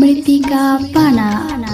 स्मृतिका पाना।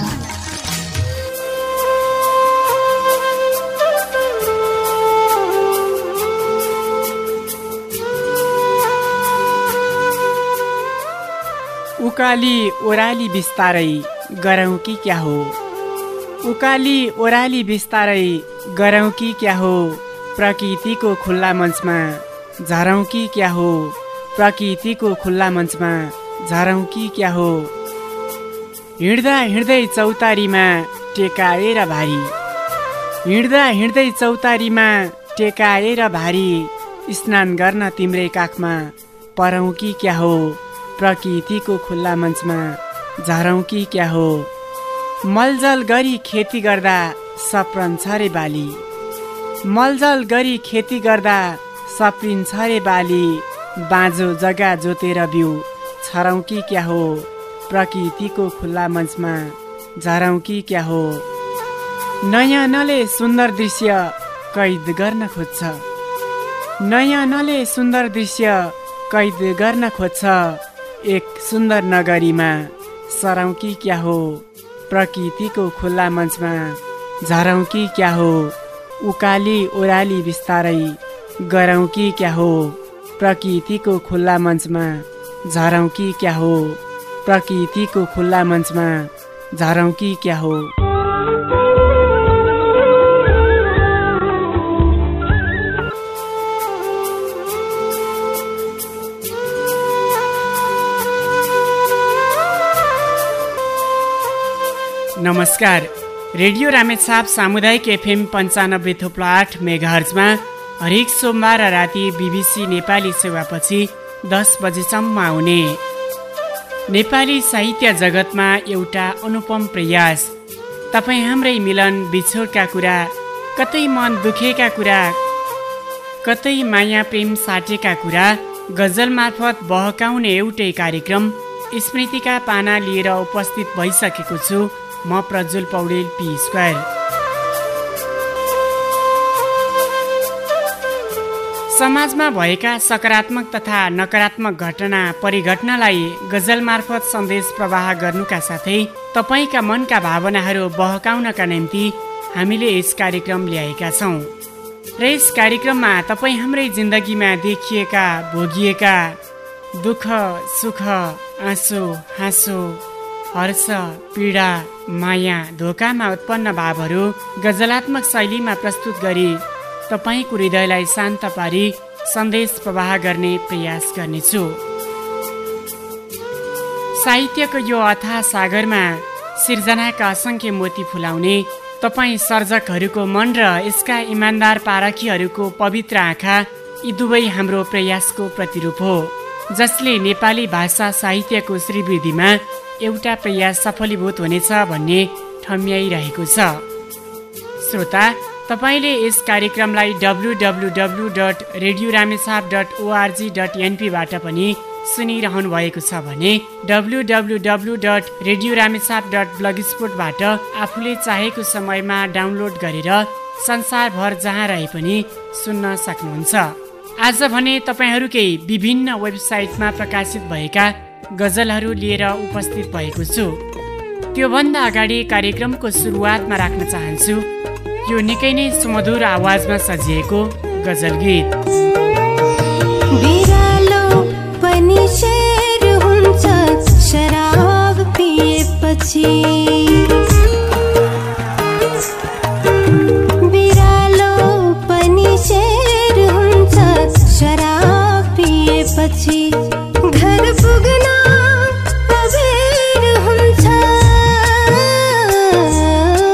उकाली ओराली बिस्तारै गरौँ कि क्या हो, उकाली ओराली बिस्तारै गरौँ कि क्या हो, प्रकृतिको खुल्ला मञ्चमा झरौँ कि क्या हो, प्रकृतिको खुल्ला मञ्चमा झरौँ कि क्या हो। हिँड्दा हिँड्दै चौतारीमा टेकाएर भारी, हिँड्दा हिँड्दै चौतारीमा टेकाएर भारी, स्नान गर्न तिम्रै काखमा परौँ कि क्या हो, प्रकृतिको खुल्ला मञ्चमा झरौँ कि क्या हो। मलजल गरी खेती गर्दा सप्रन्छ रे बाली, मलजल गरी खेती गर्दा सप्रिन्छ रे बाली, बाँझो जग्गा जोतेर बिउ छरौँ कि क्या हो, प्रकृतिको खुल्ला मञ्चमा झरौँ कि क्या हो। नयनले सुन्दर दृश्य कैद गर्न खोज्छ, नयनले सुन्दर दृश्य कैद गर्न खोज्छ, एक सुन्दर नगरीमा सरौँ कि क्या हो, प्रकृतिको खुल्ला मञ्चमा झरौँ कि क्या हो। उकाली ओराली बिस्तारै गरौँ कि क्या हो, प्रकृतिको खुल्ला मञ्चमा झरौँ कि क्या हो, प्रकृतिको खुल्ला मञ्चमा झरौँ कि क्या हो। नमस्कार, रेडियो रामेछाप सामुदायिक एफएम 95.8 मेगाहर्जमा हरेक सोमबार राति बीबीसी नेपाली सेवापछि 10 बजेसम्म आउने नेपाली साहित्य जगतमा एउटा अनुपम प्रयास। तपाईँ हाम्रै मिलन बिछोडका कुरा, कतै मन दुखेका कुरा, कतै माया प्रेम साटेका कुरा गजल मार्फत बहकाउने एउटै कार्यक्रम स्मृतिका पाना लिएर उपस्थित भइसकेको छु। म प्रज्वल पौडेल पी स्क्वायर। समाजमा भएका सकारात्मक तथा नकारात्मक घटना परिघटनालाई गजल मार्फत सन्देश प्रवाह गर्नुका साथै तपाईँका मनका भावनाहरू बहकाउनका निम्ति हामीले यस कार्यक्रम ल्याएका छौँ र यस कार्यक्रममा तपाईँ हाम्रै जिन्दगीमा देखिएका भोगिएका दुःख सुख आँसु हाँसो हर्ष पीडा माया धोकामा उत्पन्न भावहरू गजलात्मक शैलीमा प्रस्तुत गरी तपाईँको हृदयलाई शान्त पारी सन्देश प्रवाह गर्ने प्रयास गर्नेछु। साहित्यको यो अथाह सागरमा सिर्जनाका असङ्ख्य मोती फुलाउने तपाईँ सर्जकहरूको मन र यसका इमान्दार पारखीहरूको पवित्र आँखा यी दुवै हाम्रो प्रयासको प्रतिरूप हो, जसले नेपाली भाषा साहित्यको श्रीवृद्धिमा एउटा प्रयास सफलीभूत हुनेछ भन्ने ठम्याइरहेको छ। श्रोता, तपाईँले यस कार्यक्रमलाई www.radiorameshap.org.np बाट पनि सुनिरहनु भएको छ भने www.radiorameshap.blogspot बाट आफूले चाहेको समयमा डाउनलोड गरेर संसारभर जहाँ रहे पनि सुन्न सक्नुहुन्छ। आज भने तपाईँहरूकै विभिन्न वेबसाइटमा प्रकाशित भएका गजलहरू लिएर उपस्थित भएको छु। त्योभन्दा अगाडि कार्यक्रमको सुरुवातमा राख्न चाहन्छु यो निकै नै सुमधुर आवाजमा सजिएको गजल गीत। बिरालो पनि शेर हुन्छ शराब पिएपछि, बिरालो पनि शेर हुन्छ शराब पिएपछि, घर पुग्न अबेर हुन्छ,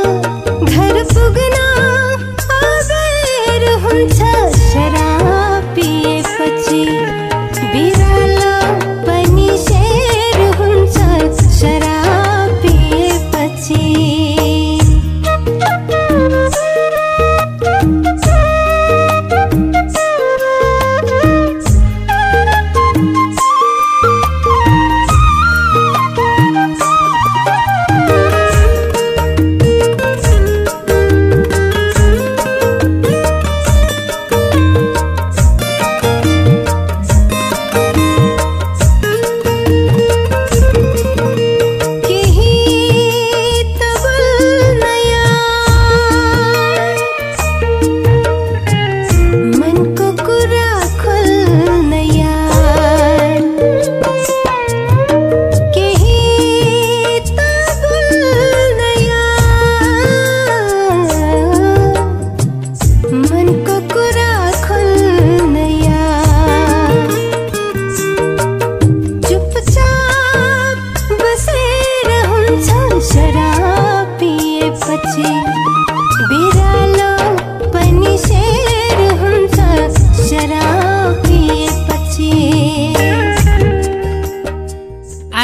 घर पुग्न अबेर हुन्छ शराब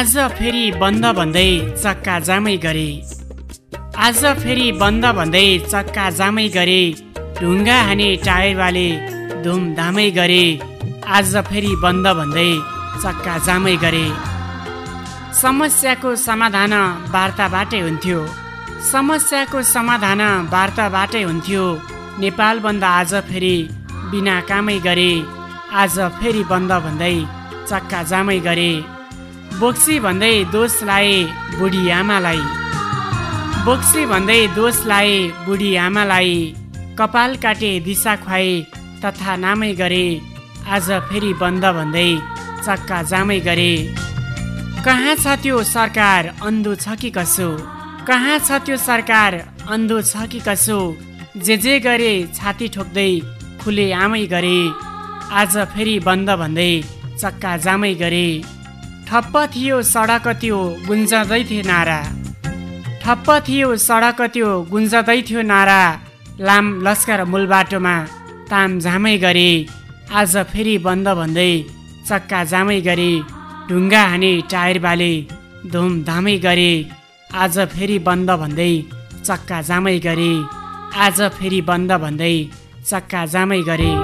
आज फेरि बन्द भन्दै चक्का जामै गरे, आज फेरि बन्द भन्दै चक्का जामै गरे, ढुङ्गा हाने टायरवाले धुमधामै गरे, आज फेरि बन्द भन्दै चक्का जामै गरे। समस्याको समाधान वार्ताबाटै हुन्थ्यो, समस्याको समाधान वार्ताबाटै हुन्थ्यो। नेपाल बन्द आज फेरि बिना कामै गरे, आज फेरि बन्द भन्दै चक्का जामै गरे। बोक्सी भन्दै दोष लाए बुढी आमालाई, बोक्सी भन्दै दोष लाए बुढी आमालाई, कपाल काटे दिशा खुवाए तथा नामै गरे, आज फेरि बन्द भन्दै चक्का जामै गरे। कहाँ छ त्यो सरकार अन्धो छ कि कसो, कहाँ छ त्यो सरकार अन्धो छ कि कसो, जे गरे छाती ठोक्दै खुले आमै गरे, आज फेरि बन्द भन्दै चक्का जामै गरे। ठप्प थियो सडक त्यो गुन्जदै थियो नारा, ठप्प थियो सडक त्यो गुन्जदै थियो नारा, लाम लस्कर मूल बाटोमा ताम झामै गरे, आज फेरि बन्द भन्दै चक्का जामै गरे। ढुङ्गा हाने टायर बाले धुमधामै गरे, आज फेरि बन्द भन्दै चक्का जामै गरे, आज फेरि बन्द भन्दै चक्का जामै गरे।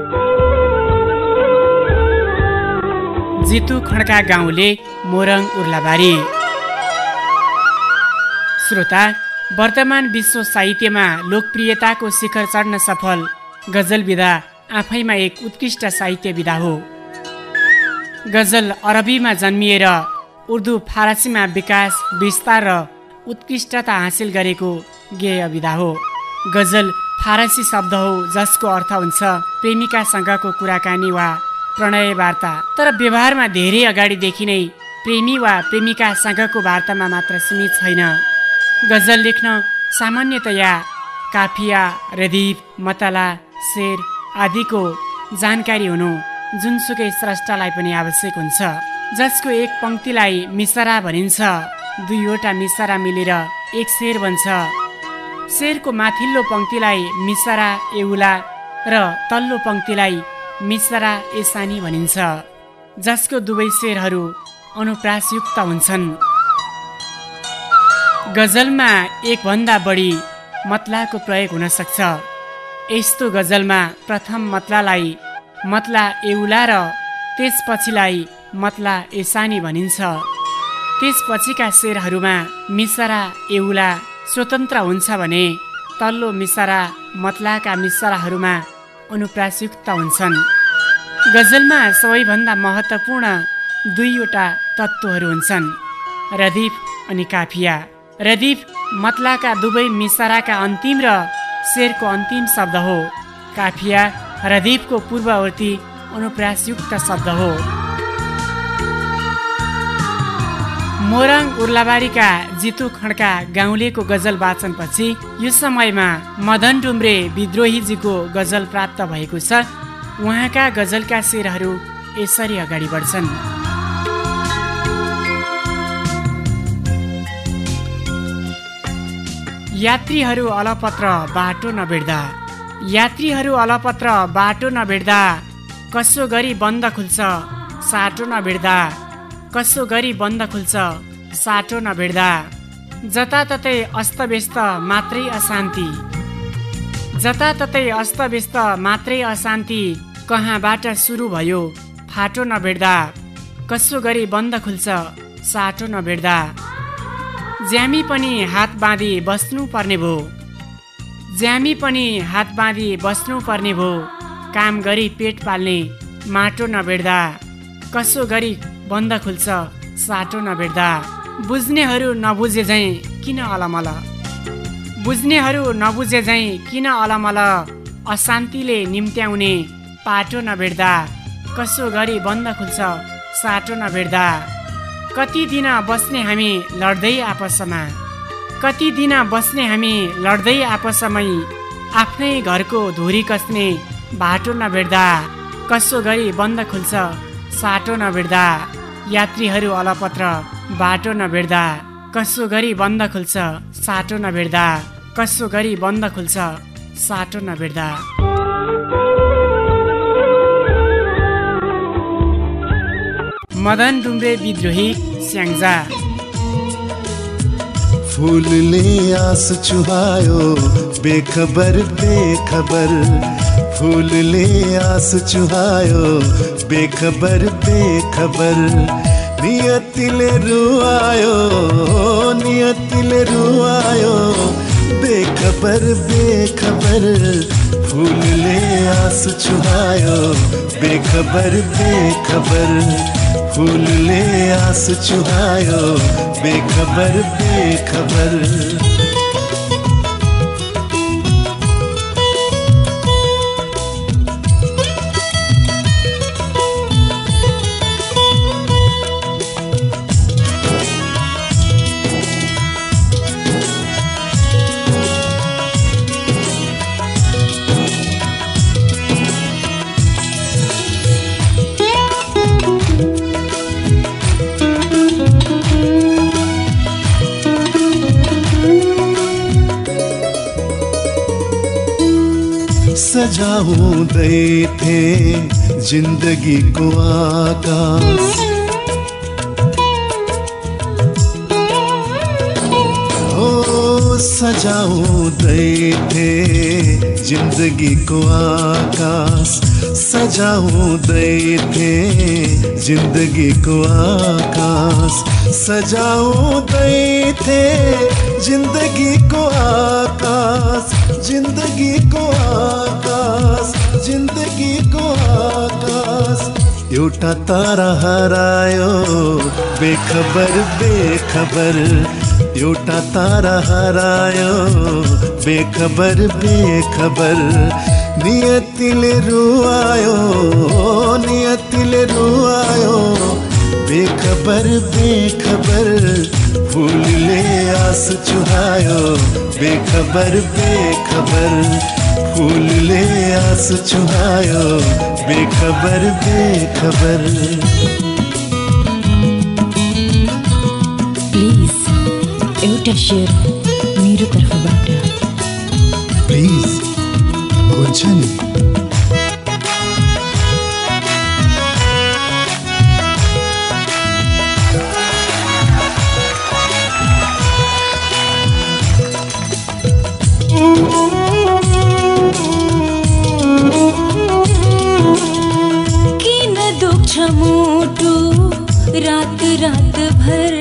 जितु खड्का गाउँले मोरङ उर्लाबारी। श्रोता, वर्तमान विश्व साहित्यमा लोकप्रियताको शिखर चढ्न सफल गजल विधा आफैमा एक उत्कृष्ट साहित्य विधा हो। गजल अरबीमा जन्मिएर उर्दू फारसीमा विकास विस्तार र उत्कृष्टता हासिल गरेको गेय विधा हो। गजल फारसी शब्द हो जसको अर्थ हुन्छ प्रेमिकासँगको कुराकानी वा प्रणय वार्ता, तर व्यवहारमा धेरै अगाडिदेखि नै प्रेमी वा प्रेमिकासँगको वार्तामा मात्र सीमित छैन। गजल लेख्न सामान्यतया काफिया, रदीफ, मतला, शेर आदिको जानकारी हुनु जुनसुकै स्रष्टालाई पनि आवश्यक हुन्छ, जसको एक पंक्तिलाई मिसरा भनिन्छ। दुईवटा मिसरा मिलेर एक शेर बन्छ। शेरको माथिल्लो पंक्तिलाई मिसरा एउला र तल्लो पंक्तिलाई मिसरा एसानी भनिन्छ, जसको दुवै शेरहरू अनुप्रासयुक्त हुन्छन्। गजलमा एकभन्दा बढी मतलाको प्रयोग हुन सक्छ। यस्तो गजलमा प्रथम मतलालाई मतला एउला र त्यसपछिलाई मतला एसानी भनिन्छ। त्यसपछिका शेरहरूमा मिसरा एउला स्वतन्त्र हुन्छ भने तल्लो मिसरा मतलाका मिसराहरूमा अनुप्रासयुक्त हुन्छन्। गजलमा सबैभन्दा महत्त्वपूर्ण दुईवटा तत्त्वहरू हुन्छन्, रदीफ अनि काफिया। रदीफ मतलाका दुवै मिसराका अन्तिम र शेरको अन्तिम शब्द हो। काफिया रदीफको पूर्ववर्ती अनुप्रासयुक्त शब्द हो। मोरङ उर्लाबारीका जितु खड्का गाउँलेको गजल वाचनपछि यो समयमा मदन डुम्रे विद्रोहीजीको गजल प्राप्त भएको छ। उहाँका गजलका शेरहरू यसरी अगाडि बढ्छन्। यात्रीहरू अलपत्र बाटो नभेट्दा, यात्रीहरू अलपत्र बाटो नभेट्दा, कसो गरी बन्द खुल्छ साटो नभेट्दा, कसो गरी बन्द खुल्छ साटो नभेट्दा, जताततै अस्तव्यस्त मात्रै अशान्ति, जताततै अस्तव्यस्त मात्रै अशान्ति, कहाँबाट सुरु भयो फाटो नभेट्दा, कसो गरी बन्द खुल्छ साटो नभेट्दा, ज्यामी पनि हात बाँधी बस्नु पर्ने भो, ज्यामी पनि हात बाँधी बस्नु पर्ने भो, काम गरी पेट पाल्ने माटो नभेट्दा, कसो गरी बन्द खुल्छ साटो नभेट्दा, बुझ्नेहरू नबुझे झैँ किन अलमल, बुझ्नेहरू नबुझे झैँ किन अलमल, अशान्तिले निम्त्याउने पाटो नभेट्दा, कसो गरी बन्द खुल्छ साटो नभेट्दा, कति दिन बस्ने हामी लड्दै आपसमा, कति दिन बस्ने हामी लड्दै आपसमै, आफ्नै घरको धुरी कस्ने बाटो नभेट्दा, कसो गरी बन्द खुल्छ साटो नभेट्दा, यात्रीहरू अलपत्र बाटो नभेट्दा, कसो गरी बन्द खुल्छ साटो नभेट्दा, कसो गरी बन्द खुल्छ साटो नभेट्दा। मदन डुम्रे विद्रोही स्याङ्जा। फूलले आस चुहायो बेखबर बेखबर, फूलले आस चुहायो बेखबर बेखबर, नियतिले रुवायो नियतिले रुवायो बेखबर बेखबर, फूलले आस चुहायो बेखबर बेखबर, फूलले आस चुहायो बेखबर बेखबर। सजाउँदै थे जिन्दगी को आकाश, हो सजाउँदै थे जिन्दगी को आकाश, सजाउँदै थे जिन्दगी को आकाश, सजाउँदै थे जिन्दगी को आकाश, जिन्दगी को आकाश, जिन्दगी को आकाश। एउटा तारा हरायो बेखबर बेखबर, एउटा तारा हरायो बेखबर बेखबर, नियतिले रुवायो नियतिले रुवायो बेखबर बेखबर, फूलले आस चुहायो बेखबर बेखबर, फूलले आस चुहायो बेखबर बेखबर। प्लिज एउटा शेयर मेरो तर्फबाट। प्लिज हुन्छ नि। किन दुख्छ मुटु रात रात भर,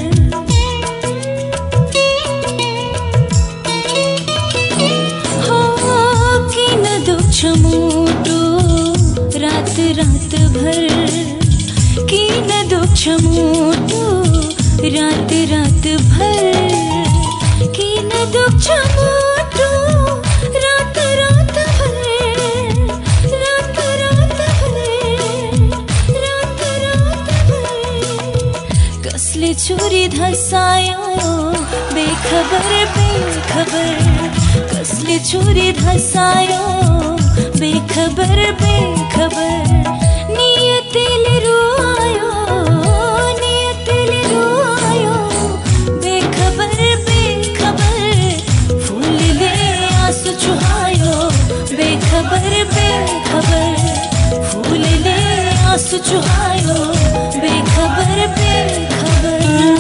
हो किन दुख्छ मुटु रात रात भर, किन दुख्छ मुटु रात रात भर, किन दुख्छ मुटु रात रात भर, रात रात भर, रात रात भर। कसले छुरी धसायो बेखबर बेखबर, कसले छुरी धसायो बेखबर बेखबर, नियतिले रुवायो नियतिले रुवायो बेखबर बेखबर, फूलले आस चुहायो बेखबर बेखबर, फूलले आस चुहायो बेखबर बेखबर।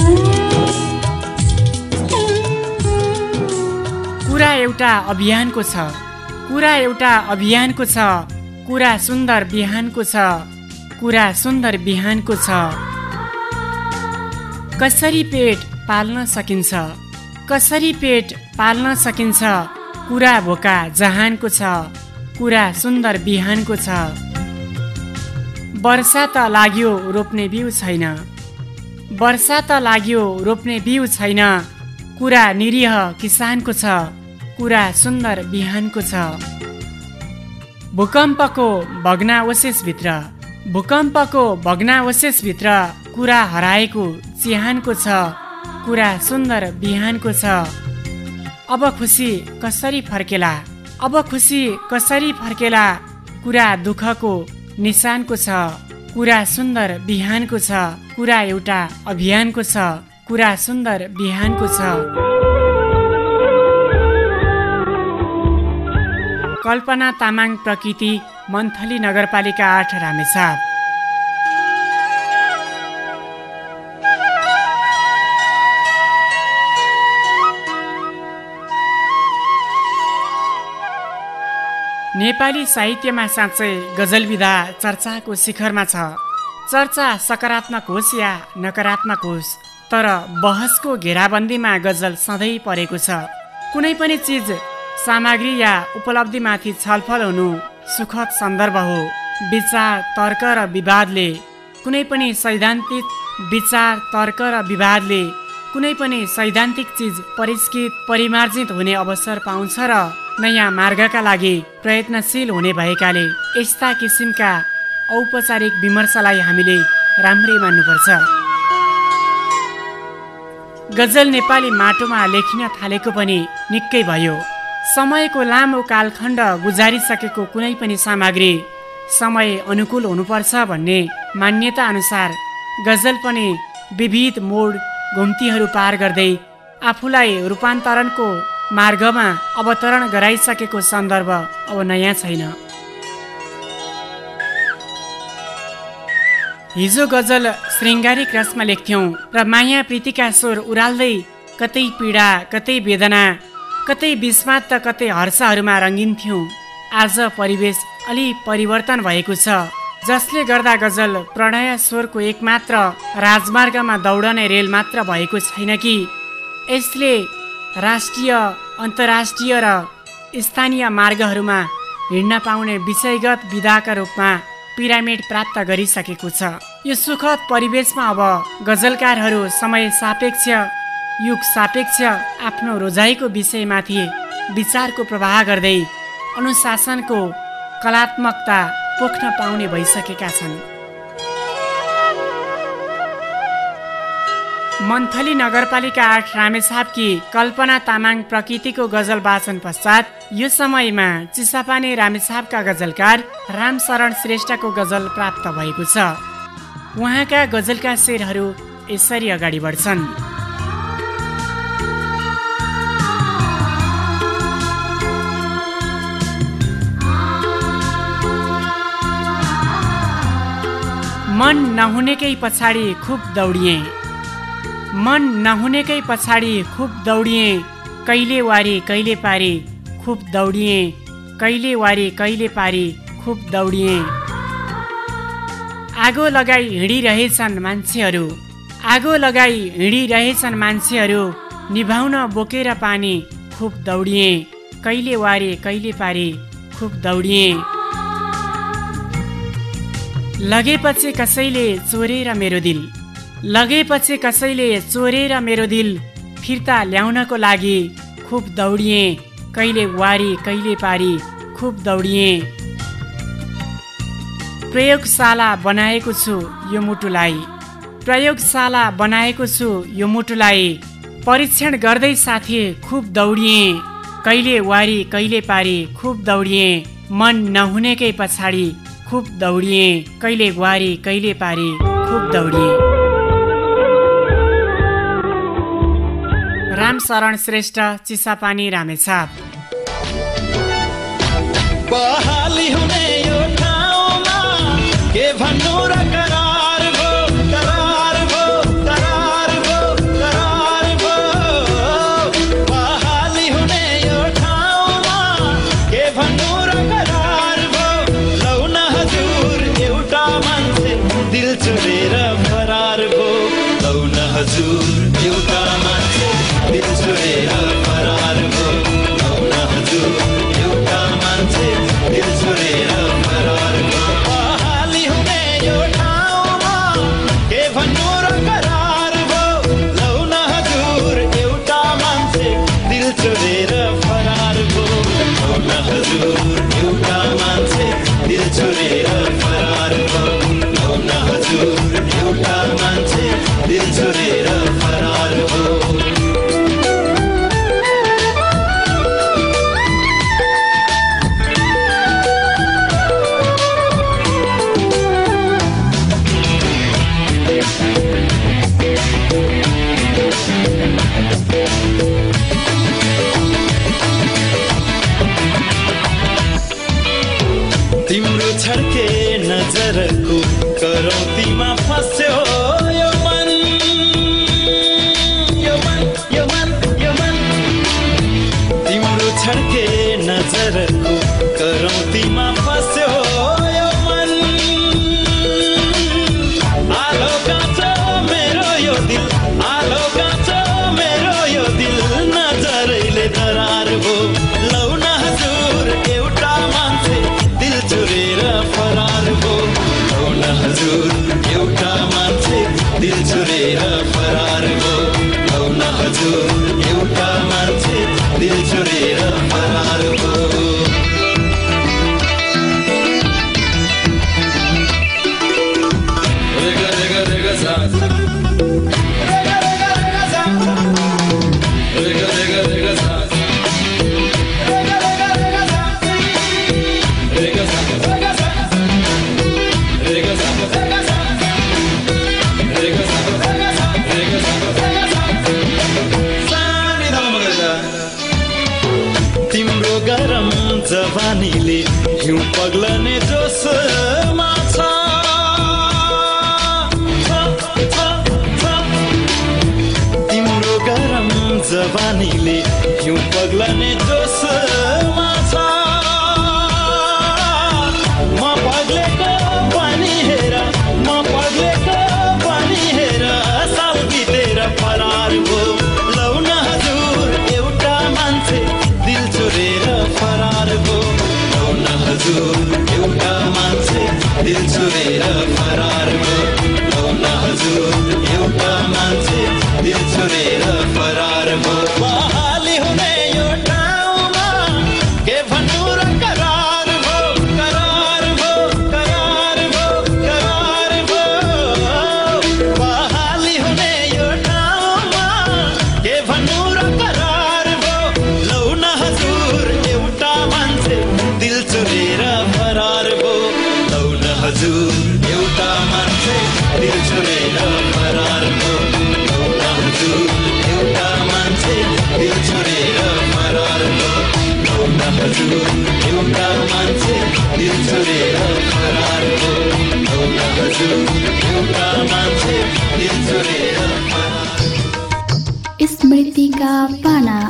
कुरा एउटा अभियानको छ, कुरा एउटा अभियानको छ, कुरा सुन्दर बिहानको छ, कुरा सुन्दर बिहानको छ। कसरी पेट पाल्न सकिन्छ, कसरी पेट पाल्न सकिन्छ, कुरा भोका जहानको छ, कुरा सुन्दर बिहानको छ। वर्षा त लाग्यो रोप्ने बिउ छैन, वर्षा त लाग्यो रोप्ने बिउ छैन, कुरा निरीह किसानको छ, कुरा सुन्दर बिहानको छ। भूकम्पको भग्नावशेषभित्र, भूकम्पको भग्नावशेषभित्र कुरा हराएको चिहानको छ, कुरा सुन्दर बिहानको छ। अब खुसी कसरी फर्केला, अब खुसी कसरी फर्केला, कुरा दुःखको निशानको छ, कुरा सुन्दर बिहानको छ, कुरा एउटा अभियानको छ, कुरा सुन्दर बिहानको छ। कल्पना तामाङ, प्रकृति, मन्थली नगरपालिका 8 रामेछाप। नेपाली साहित्यमा साँच्चै गजल विधा चर्चाको शिखरमा छ। चर्चा सकारात्मक होस् या नकारात्मक होस्, तर बहसको घेराबन्दीमा गजल सधैँ परेको छ। कुनै पनि चिज, सामग्री या उपलब्धिमाथि छलफल हुनु सुखद सन्दर्भ हो। विचार, तर्क र विवादले कुनै पनि सैद्धान्तिक चिज परिष्कृत, परिमार्जित हुने अवसर पाउँछ र नयाँ मार्गका लागि प्रयत्नशील हुने भएकाले यस्ता किसिमका औपचारिक विमर्शलाई हामीले राम्रै मान्नुपर्छ। गजल नेपाली माटोमा लेखिन थालेको पनि निकै भयो। समयको लामो कालखण्ड गुजारिसकेको कुनै पनि सामग्री समय अनुकूल हुनुपर्छ भन्ने मान्यता अनुसार गजल पनि विविध मोड घुम्तीहरू पार गर्दै आफूलाई रूपान्तरणको मार्गमा अवतरण गराइसकेको सन्दर्भ अब नयाँ छैन। हिजो गजल श्रृङ्गारिक रसमा लेख्थ्यौँ र माया प्रीतिका स्वर उराल्दै कतै पीडा, कतै वेदना, कतै विस्मात त कतै हर्षहरूमा रङ्गिन्थ्यौँ। आज परिवेश अलि परिवर्तन भएको छ, जसले गर्दा गजल प्रणय स्वरको एकमात्र राजमार्गमा दौडने रेल मात्र भएको छैन कि यसले राष्ट्रिय, अन्तर्राष्ट्रिय र स्थानीय मार्गहरूमा हिँड्न पाउने विषयगत विधाका रूपमा पिरामिड प्राप्त गरिसकेको छ। यो सुखद परिवेशमा अब गजलकारहरू समय सापेक्ष, युग सापेक्ष आफ्नो रोजाइको विषयमाथि विचारको प्रवाह गर्दै अनुशासनको कलात्मकता पोख्न पाउने भइसकेका छन्। मन्थली नगरपालिका 8 रामेछापकी कल्पना तामाङ प्रकृतिको गजल वाचन पश्चात यो समयमा चिसापानी रामेछापका गजलकार रामशरण श्रेष्ठको गजल प्राप्त भएको छ। उहाँका गजलका शेरहरू यसरी अगाडि बढ्छन्। मन नहुनेकै पछाडि खुब दौडिएँ, मन नहुनेकै पछाडि खुब दौडिएँ, कहिले वारी कहिले पारी खुब दौडिएँ, कहिले वारी कहिले पारी खुब दौडिएँ। आगो लगाई हिँडिरहेछन् मान्छेहरू, आगो लगाई हिँडिरहेछन् मान्छेहरू, निभाउन बोकेर पानी खुब दौडिएँ, कहिले वारी कहिले पारी खुब दौडिएँ। लगेपछि कसैले चोरेर मेरो दिल, लगेपछि कसैले चोरेर मेरो दिल, फिर्ता ल्याउनको लागि खुब दौडिएँ, कहिले वारी कहिले पारी खुब दौडिएँ। प्रयोगशाला बनाएको छु यो मुटुलाई, प्रयोगशाला बनाएको छु यो मुटुलाई, परीक्षण गर्दै साथी खुब दौडिएँ, कहिले वारी कहिले पारी खुब दौडिएँ। मन नहुनेकै पछाडि खुब दौडिएँ, कहिले वारी कहिले पारी खुब दौडिएँ। रामशरण श्रेष्ठ, चिसापानी रामेछाप। बहाली हुने यो ठाउँमा के भन्नु र करार भो, करार भो, करार भो, करार भो। बहाली हुने यो ठाउँमा के भन्नु र करार भो। लौ न हजुर एउटा मान्छे दिल चोरेर फरार भो, लौ न हजुर एउटा मान्छे दिल चोरेर फरार भो, लौ न हजुर एउटा मान्छे दिल चोरेर फरार भो। बहाली हुने यो ठाउँमा के भन्नु र करार भो, लौ न हजुर एउटा मान्छे दिल चोरेर फरार भो, लौ न हजुर एउटा मान्छे दिल चोरेर फरार भो, लौ न हजुर एउटा मान्छे दिल चोरेर फरार भो। तिम्रो छड्के नजरको करौतीमा फस्यो यो मन, फरार भो लौन हजुर एउटा मान्छे दिल छोडेर फरार भो जवानीले हिउँ पग्लने जोसमा छ तिम्रो गरम जवानीले हिउँ पग्लने जोसमा छ म पग्लेको पानी हेर म पग्लेको पानी हेर साल बितेर फरार भो लौन हजुर एउटा मान्छे दिल छोडेर फरार भो लौन हजुर एउटा मान्छे दिल छोडेर फरार भो लौन हजुर एउटा मान्छे दिल छोडेर फरार भो बहाली हुने यो ठाउँमा के भन्नु र करार भो करार भो करार भो करार भो बहाली हुने यो ठाउँमा के भन्नु र करार भो लौन हजुर एउटा मान्छे दिल छोडेर फरार भो लौन हजुर एउटा मान्छे दिल छोडेर फरार भो लौन हजुर एउटा मान्छे दिल छोडेर फरार भो लौन हजुर एउटा मान्छे दिल छोडेर फरार भो लौन हजुर एउटा मान्छे दिल छोडेर फरार स्मृतिका पाना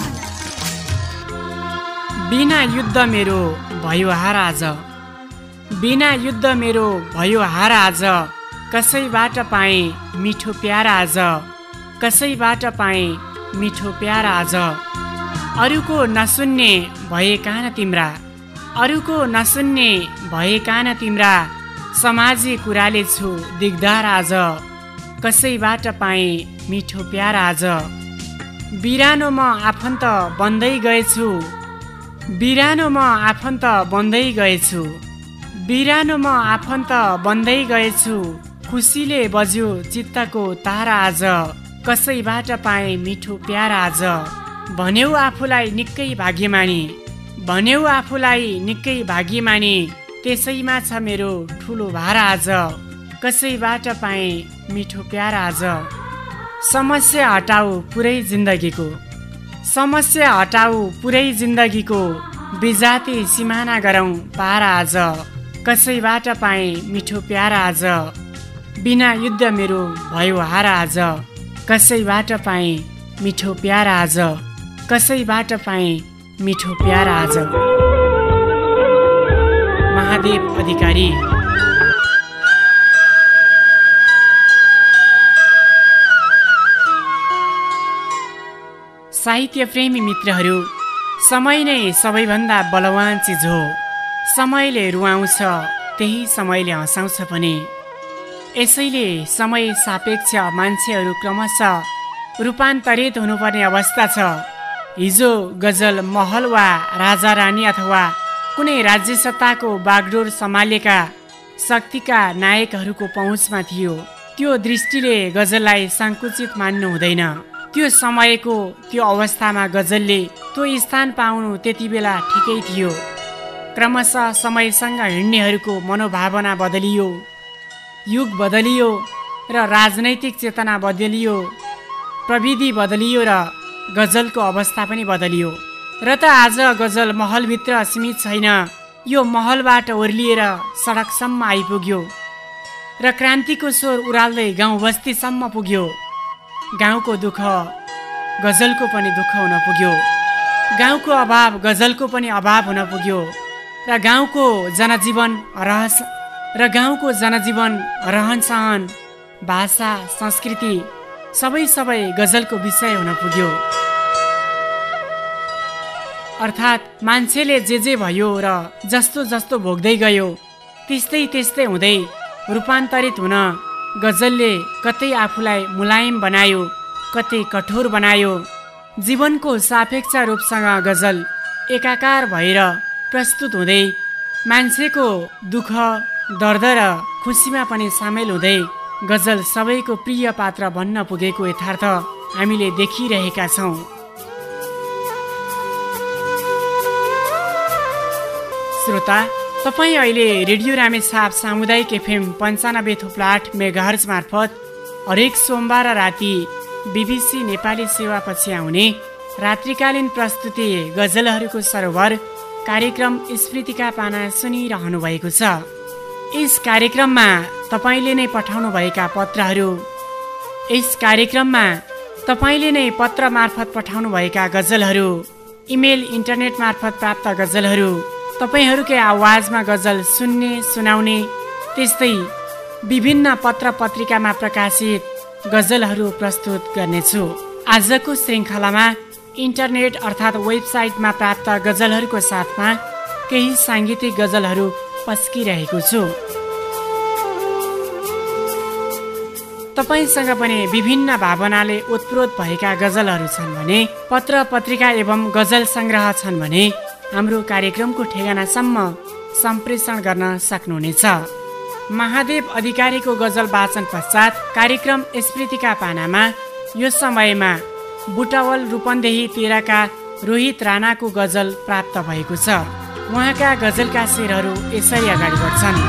बिना युद्ध मेरो भयो हार आज बिना युद्ध मेरो भयो हार आज कसैबाट पाएँ मिठो प्यार आज कसैबाट पाएँ मिठो प्यार आज अरूको नसुन्ने भए कान तिम्रा अरूको नसुन्ने भए कान तिम्रा समाजी कुराले छु दिगदार आज कसैबाट पाएँ मिठो प्यार आज बिरानो म आफन्त बन्दै गएछु बिरानो म आफन्त बन्दै गएछु बिरानो म आफन्त बन्दै गएछु खुसीले बज्यो चित्तको तारा आज कसैबाट पाएँ मिठो प्यार आज भन्यौ आफूलाई निकै भाग्यमानी भन्यौ आफूलाई निकै भाग्यमानी त्यसैमा छ मेरो ठुलो भार आज कसैबाट पाएँ मिठो प्यार आज समस्या हटाऊ पुरै जिन्दगीको समस्या हटाऊ पुरै जिन्दगीको विजाति सिमाना गरौँ पार आज कसैबाट पाएँ मिठो प्यार आज बिना युद्ध मेरो भयो हार आज कसैबाट पाएँ मिठो प्यार आज कसैबाट पाएँ मिठो प्यार आज महादेव अधिकारी साहित्य प्रेमी मित्रहरू समय नै सबैभन्दा बलवान चिज हो समयले रुवाउँछ त्यही समयले हँसाउँछ पनि यसैले समय सापेक्ष मान्छेहरू क्रमशः रूपान्तरित हुनुपर्ने अवस्था छ हिजो गजल महल वा राजा रानी अथवा कुनै राज्य सत्ताको बागडोर सम्हालेका शक्तिका नायकहरूको पहुँचमा थियो त्यो दृष्टिले गजललाई सङ्कुचित मान्नु हुँदैन त्यो समयको त्यो अवस्थामा गजलले त्यो स्थान पाउनु त्यति बेला ठिकै थियो क्रमशः समयसँग हिँड्नेहरूको मनोभावना बदलियो युग बदलियो र राजनैतिक चेतना बदलियो प्रविधि बदलियो र गजलको अवस्था पनि बदलियो र त आज गजल महलभित्र सीमित छैन यो महलबाट ओर्लिएर सडकसम्म आइपुग्यो र क्रान्तिको स्वर उराल्दै गाउँ बस्तीसम्म पुग्यो गाउँको दुःख गजलको पनि दुःख हुन पुग्यो गाउँको अभाव गजलको पनि अभाव हुन पुग्यो र गाउँको जनजीवन रहनसहन भाषा संस्कृति सबै गजलको विषय हुन पुग्यो अर्थात् मान्छेले जे भयो र जस्तो भोग्दै गयो त्यस्तै हुँदै रूपान्तरित हुन गजलले कतै आफूलाई मुलायम बनायो, कतै कठोर बनायो। जीवनको सापेक्ष रूपसँग गजल एकाकार भएर प्रस्तुत हुँदै मान्छेको दुःख दर्द र खुसीमा पनि सामेल हुँदै गजल सबैको प्रिय पात्र बन्न पुगेको यथार्थ हामीले देखिरहेका छौँ। श्रोता, तपाईँ अहिले रेडियो रामेछाप सामुदायिक एफएम 95.8 मेगाहर्ज मार्फत हरेक सोमबार राति बीबीसी नेपाली सेवापछि आउने रात्रिकालीन प्रस्तुति गजलहरूको सरोवर कार्यक्रम स्मृतिका पाना सुनिरहनु भएको छ। यस कार्यक्रममा तपाईँले नै पठाउनुभएका पत्रहरू, यस कार्यक्रममा तपाईँले नै पत्र मार्फत पठाउनुभएका गजलहरू, इमेल इन्टरनेट मार्फत प्राप्त गजलहरू, तपाईँहरूकै आवाजमा गजल सुन्ने सुनाउने, त्यस्तै विभिन्न पत्र पत्रिकामा प्रकाशित गजलहरू प्रस्तुत गर्नेछु। आजको श्रृङ्खलामा इन्टरनेट अर्थात् वेबसाइटमा प्राप्त गजलहरूको साथमा केही साङ्गीतिक गजलहरू पस्किरहेको छु। तपाईँसँग पनि विभिन्न भावनाले ओतप्रोत भएका गजलहरू छन् भने, पत्र पत्रिका एवं गजल सङ्ग्रह छन् भने हाम्रो कार्यक्रमको ठेगानासम्म सम्प्रेषण गर्न सक्नुहुनेछ। महादेव अधिकारीको गजल वाचन पश्चात कार्यक्रम स्मृतिका पानामा यो समयमा बुटावल रूपन्देही तेह्रका रोहित राणाको गजल प्राप्त भएको छ। उहाँका गजलका शेरहरू यसरी अगाडि बढ्छन्।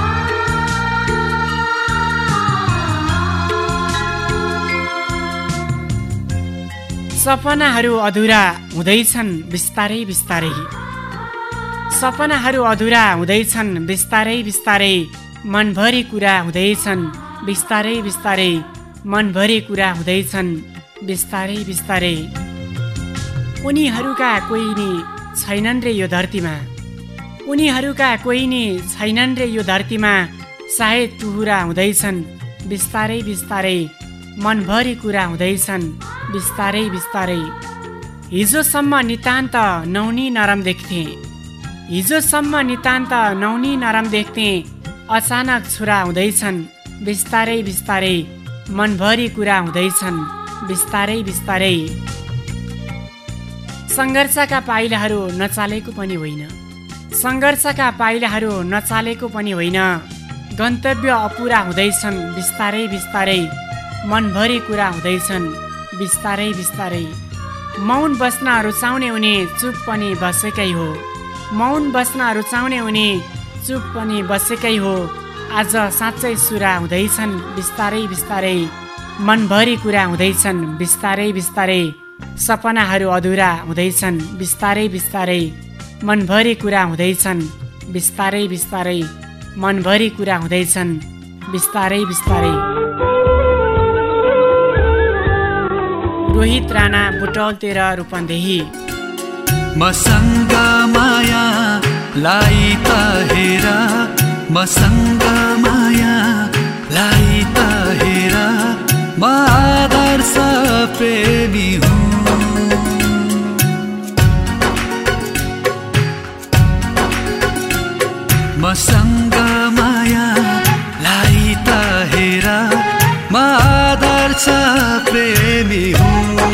सपनाहरू अधुरा हुँदैछन् बिस्तारै बिस्तारै, सपनाहरू अधुरा हुँदैछन् बिस्तारै बिस्तारै, मनभरि कुरा हुँदैछन् बिस्तारै बिस्तारै, मनभरि कुरा हुँदैछन् बिस्तारै बिस्तारै। उनीहरूका कोही नि छैनन् रे यो धरतीमा, उनीहरूका कोही नि छैनन् रे यो धरतीमा, सायद टुहुरा हुँदैछन् बिस्तारै बिस्तारै, मनभरि कुरा हुँदैछन् बिस्तारै बिस्तारै। हिजोसम्म नितान्त नौनी नरम देख्थे, हिजोसम्म नितान्त नौनी नरम देख्थे, अचानक छुरा हुँदैछन् बिस्तारै बिस्तारै, मनभरि कुरा हुँदैछन् बिस्तारै बिस्तारै। सङ्घर्षका पाइलाहरू नचालेको पनि होइन, सङ्घर्षका पाइलाहरू नचालेको पनि होइन, गन्तव्य अपुरा हुँदैछन् बिस्तारै बिस्तारै, मनभरि कुरा हुँदैछन् बिस्तारै बिस्तारै। मौन बस्न रुचाउने उनी चुप पनि बसेकै हो, मौन बस्न रुचाउने उनी चुप पनि बसेकै हो, आज साँच्चै सुरा हुँदैछन् बिस्तारै बिस्तारै, मनभरि कुरा हुँदैछन् बिस्तारै बिस्तारै। सपनाहरू अधुरा हुँदैछन् बिस्तारै बिस्तारै, मनभरि कुरा हुँदैछन् बिस्तारै बिस्तारै, मनभरि कुरा हुँदैछन् बिस्तारै बिस्तारै। रोहित राणा, बुटौल 13 रूपन्देही। मसँग माया लाई त हेर, मसँग माया लाई त हेर, म आदर्श प्रेमी हुँ। मसँग माया लाई त हेर, म आदर्श प्रेमी हुँ।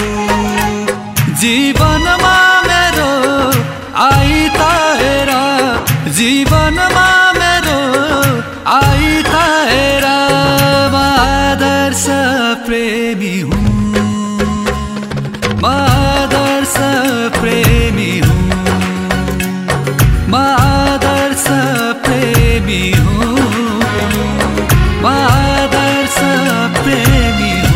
जीवनमा मेरो आई त हेर, जीवनमा मेरो आई त हेर, म आदर्श प्रेमी हुँ, म आदर्श प्रेमी हुँ, म आदर्श प्रेमी हुँ, म आदर्श प्रेमी हुँ।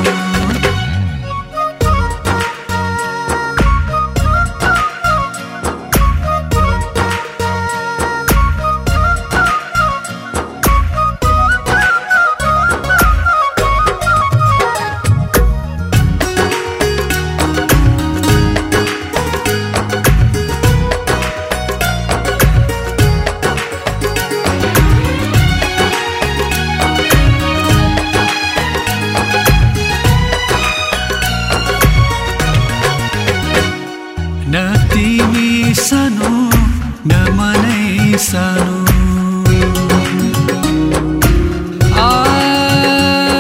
सानो न मनै सानो,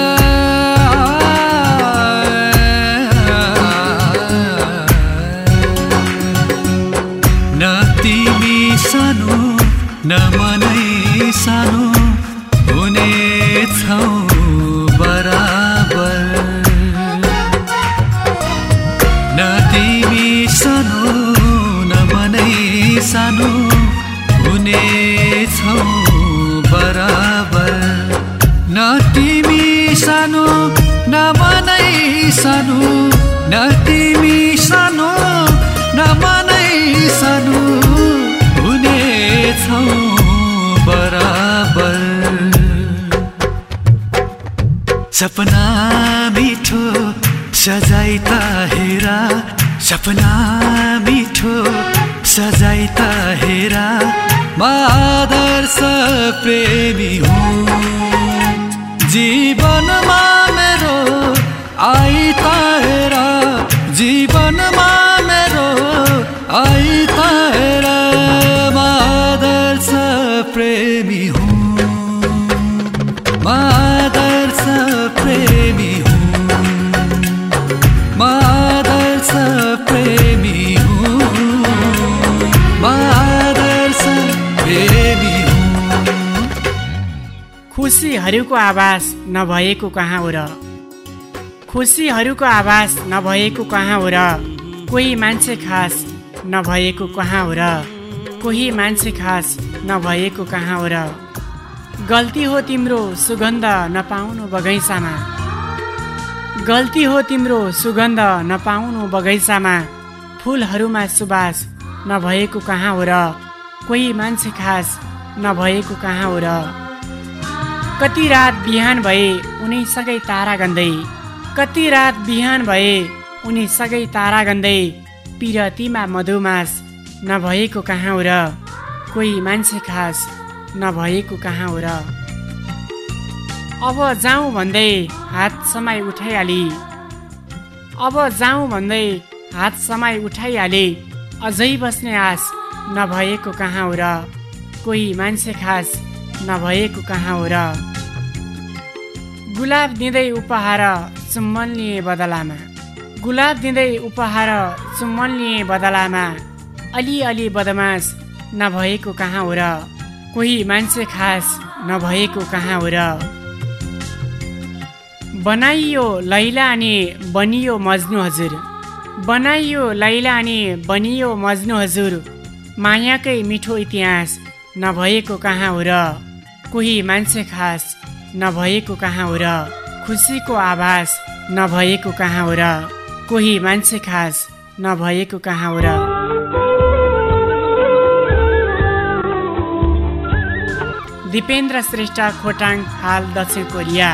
सानो न तिमी सानो न मनै सानो हुनेछौ बराबर सपना मिठो सजाई त हेरा सपना मिठो सजाई त हेरा म आदर्श प्रेमी हुँ जीवनमा मेरो आई त हेरा जीवनमा मेरो आई त हेरा म आदर्श प्रेमी हुँ म आदर्श प्रेमी हुँ म आदर्श प्रेमी हुँ म आदर्श प्रेमी हुँ खुसीहरूको आभास नभएको कहाँ हो र खुसीहरूको आभास नभएको कहाँ हो र कोही मान्छे खास नभएको कहाँ हो र कोही मान्छे खास नभएको कहाँ हो र गल्ती हो तिम्रो सुगन्ध नपाउनु बगैँचामा गल्ती हो तिम्रो सुगन्ध नपाउनु बगैँचामा फुलहरूमा सुबास नभएको कहाँ हो र कोही मान्छे खास नभएको कहाँ हो र कति रात बिहान भए उनीसँगै तारा गन्दै कति रात बिहान भए उनीसँगै तारा गन्दै पिरतीमा मधुमास नभएको कहाँ हो र कोही मान्छे खास नभएको कहाँ हो र अब जाउँ भन्दै हात समाई उठाइहाली अब जाउँ भन्दै हात समाई उठाइहाले अझै बस्ने आस नभएको कहाँ हो र कोही मान्छे खास नभएको कहाँ हो र गुलाब दिँदै उपहार चुम्बन लिए बदलामा गुलाब दिँदै उपहार चुम्बन लिए बदलामा अलिअलि बदमास नभएको कहाँ हो र कोही मान्छे खास नभएको कहाँ हो र बनाइयो लैला अनि बनियो मज्नु हजुर बनाइयो लैला अनि बनियो मज्नु हजुर मायाकै मिठो इतिहास नभएको कहाँ हो र कोही मान्छे खास नभएको कहाँ हो र खुसीको आभास नभएको कहाँ हो र कोही मान्छे खास नभएको कहाँ हो र दिपेन्द्र श्रेष्ठ खोटाङ हाल दक्षिण कोरिया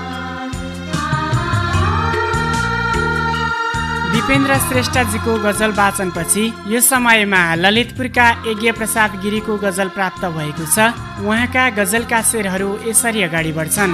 दिपेन्द्र श्रेष्ठजीको गजल वाचनपछि यो समयमा ललितपुरका यज्ञ प्रसाद गिरीको गजल प्राप्त भएको छ। उहाँका गजलका शेरहरू यसरी अगाडि बढ्छन्।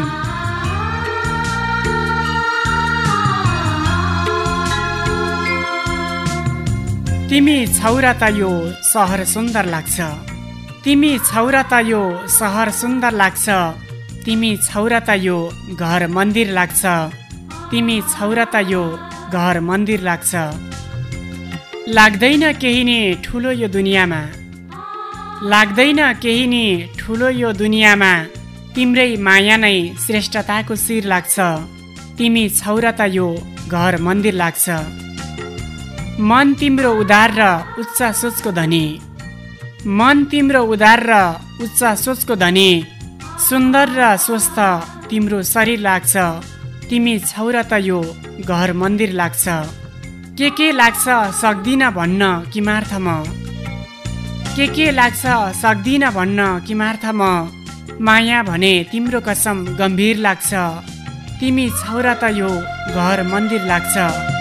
तिमी छौरा त यो सहर सुन्दर लाग्छ, तिमी छौरा त यो सहर सुन्दर लाग्छ, तिमी छौरा त यो घर मन्दिर लाग्छ, तिमी छौरा त यो घर मन्दिर लाग्छ। लाग्दैन केही नि ठुलो यो दुनियाँमा, लाग्दैन केही नि ठुलो यो दुनियाँमा, तिम्रै माया नै श्रेष्ठताको शिर लाग्छ, तिमी छौरा त यो घर मन्दिर लाग्छ। मन तिम्रो उदार र उच्च सोचको धनी, मन तिम्रो उदार र उच्च सोचको धनी, सुन्दर र स्वस्थ तिम्रो शरीर लाग्छ, तिमी छौरा त यो घर मन्दिर लाग्छ। के लाग्छ सक्दिन भन्न किमार्थ म, के लाग्छ सक्दिन भन्न किमार्थ म, माया भने तिम्रो कसम गम्भीर लाग्छ, तिमी छौरा त यो घर मन्दिर लाग्छ।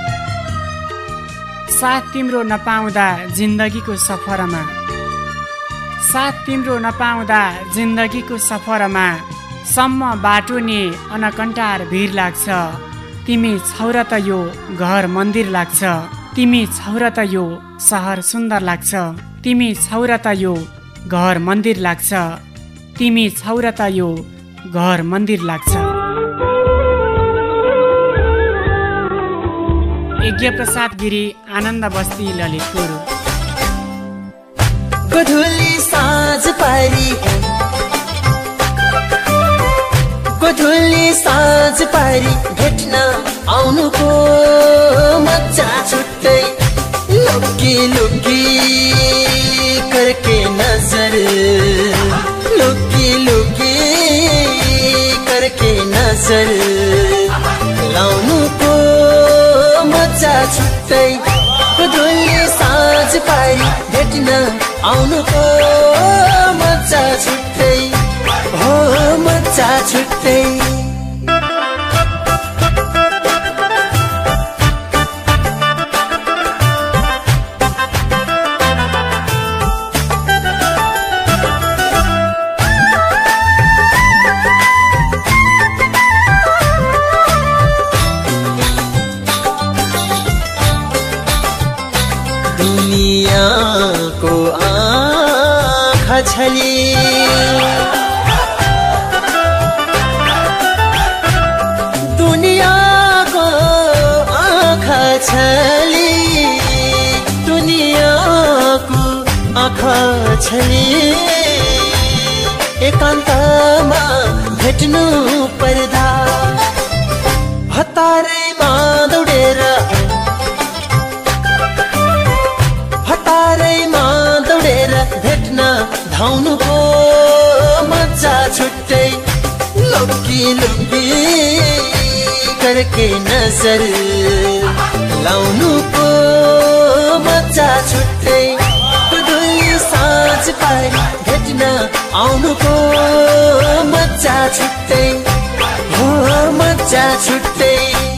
साथ तिम्रो नपाउँदा जिन्दगीको सफरमा, साथ तिम्रो नपाउँदा जिन्दगीको सफरमा, सम्म बाटो नि अनकन्टार भिर लाग्छ, तिमी छौरा त यो घर मन्दिर लाग्छ, तिमी छौरा त यो सहर सुन्दर लाग्छ, तिमी छौरा त यो घर मन्दिर लाग्छ, तिमी छौरा त यो घर मन्दिर लाग्छ। यज्ञ प्रसाद गिरी, आनन्द बस्ती, ललितपुर। गोधुली साँझ पारी, गोधुली साँझ पारी भेट्न आउनुको मजा छुट्टै, लुकी लुकी करके नजर, लुकी लुकी करके नजर, लाउनुको छुट्टै गोधुली साँझ पारी भेट्न आउनुको मजा छुट्टै हो मजा छुट्टै दुनियाँको आँखा छली दुनियाँको आँखा छली दुनियाँको आँखा छली एकान्तमा भेट्नु पर्दा हतारैमा दौडेर भेट्न धाउनुको मजा छुट्टै लुकी लुकी करके नजर लाउनुको मजा छुट्टै गोधुली साँझ पारी भेट्न आउनुको मजा छुट्टै हो मजा छुट्टै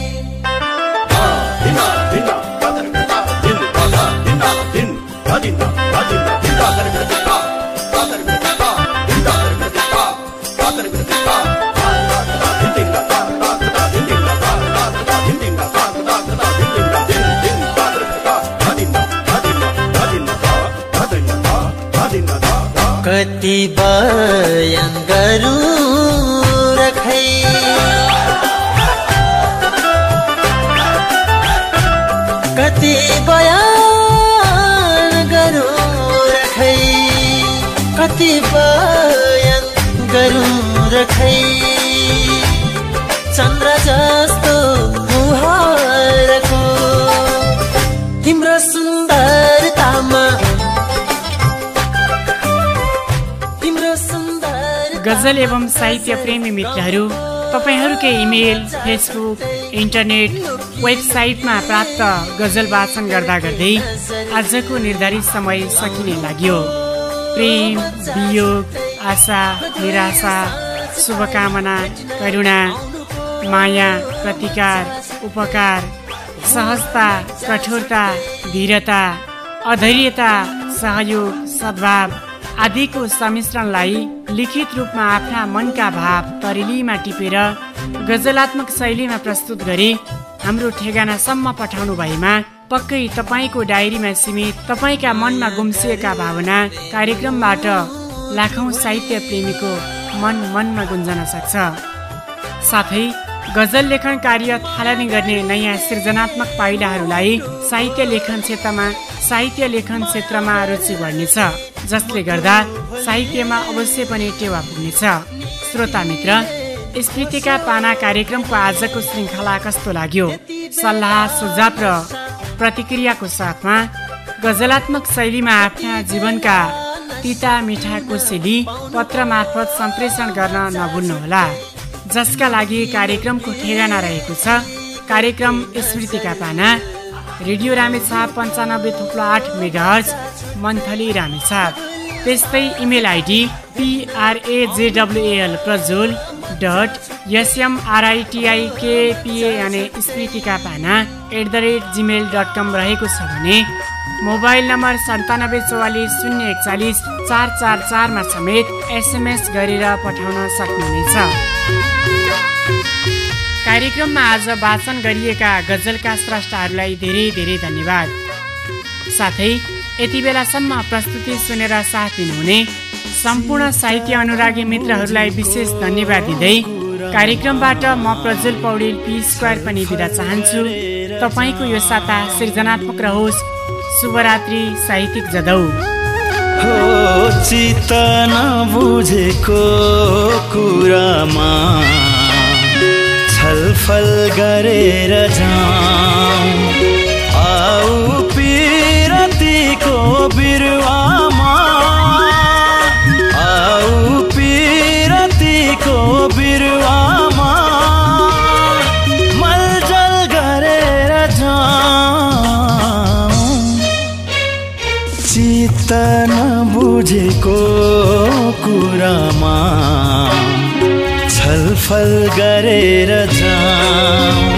कति बयान गरौँ रखै कति बयान गरौँ रखै कति बयान गरौँ रखै चन्द्र जस्तो मुहारको तिम्रो सुन्दरतामा गजल एवं साहित्य प्रेमी मित्रहरू, तपाईहरूकै इमेल, फेसबुक, इन्टरनेट, वेबसाइटमा प्राप्त गजल वाचन गर्दा गर्दै आजको निर्धारित समय सकिने लाग्यो। प्रेम, वियोग, आशा, निराशा, शुभकामना, करुणा, माया, प्रतिकार, उपकार, सहजता, कठोरता, धीरता, अधैर्यता, सहयोग, सद्भाव आदिको सम्मिश्रणलाई लिखित रूपमा आफ्ना मनका भाव तरेलीमा टिपेर गजलात्मक शैलीमा प्रस्तुत गरी हाम्रो ठेगानासम्म पठाउनु भएमा पक्कै तपाईँको डायरीमा सीमित तपाईँका मनमा गुम्सिएका भावना कार्यक्रमबाट लाखौं साहित्य प्रेमीको मनमा गुन्जन सक्छ। साथै गजल लेखन कार्य थालनी गर्ने नयाँ सृजनात्मक पाइलाहरूलाई साहित्य लेखन क्षेत्रमा रुचि बढ्नेछ, जसले गर्दा साहित्यमा अवश्य पनि टेवा पुग्नेछ। श्रोता मित्र, स्मृतिका पाना कार्यक्रमको आजको श्रृङ्खला कस्तो लाग्यो? सल्लाह, सुझाव र प्रतिक्रियाको साथमा गजलात्मक शैलीमा आफ्ना जीवनका तिता मिठा कोसेली पत्र मार्फत सम्प्रेषण गर्न नभुल्नुहोला, जसका लागि कार्यक्रमको ठेगाना रहेको छ कार्यक्रम स्मृतिका पाना, radio Ramechhap 95.8 megahertz, monthly Ramechhap. त्यस्तै इमेल आइडी prajwlprajwl.smritikpa अनि स्मृतिका पाना @gmail.com रहेको छ भने मोबाइल नम्बर 9744014444 मा समेत SMS गरेर पठाउन सक्नुहुनेछ। कार्यक्रममा आज वाचन गरिएका गजलका स्रष्टाहरूलाई धेरै धेरै धन्यवाद। साथै यति बेलासम्म प्रस्तुति सुनेर साथ दिनुहुने सम्पूर्ण साहित्य अनुरागी मित्रहरूलाई विशेष धन्यवाद दिँदै कार्यक्रमबाट म प्रज्वल पौडेल P² पनि बिदा चाहन्छु। तपाईँको यो साता सृजनात्मक रहोस्। शुभरात्रि, साहित्यिक जदौ। चित्त नबुझेको कुरामा छलफल गरेर जाऊं, आऊ पिरतीको बिरुवामा, आऊ पिरतीको बिरुवामा मलजल गरेर जाऊं। चित्त नबुझेको कुरामा छलफल गरेर जाऊं।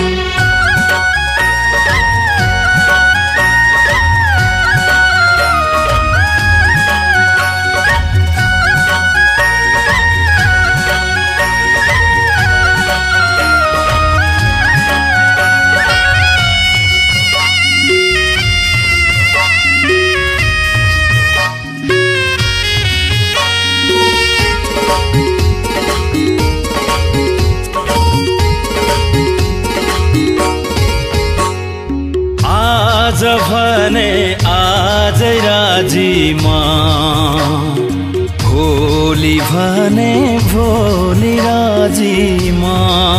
आज भने आजै राजीमा, भोलि भने भोलि राजीमा।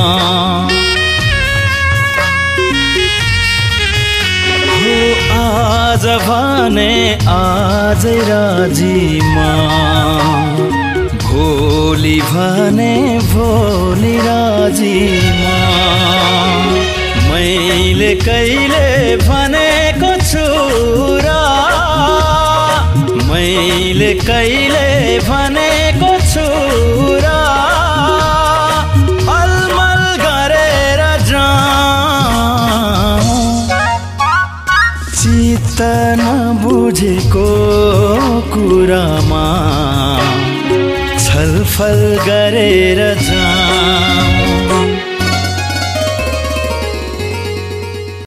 हो आज भने आजै राजीमा, भोलि भने भोलि राजीमा। मैले कहिले भनेको छु र, मैले कहिले भनेको छु र, अलमल गरेर जाऊं। चित्त नबुझेको कुरामा छलफल गरेर जाऊं।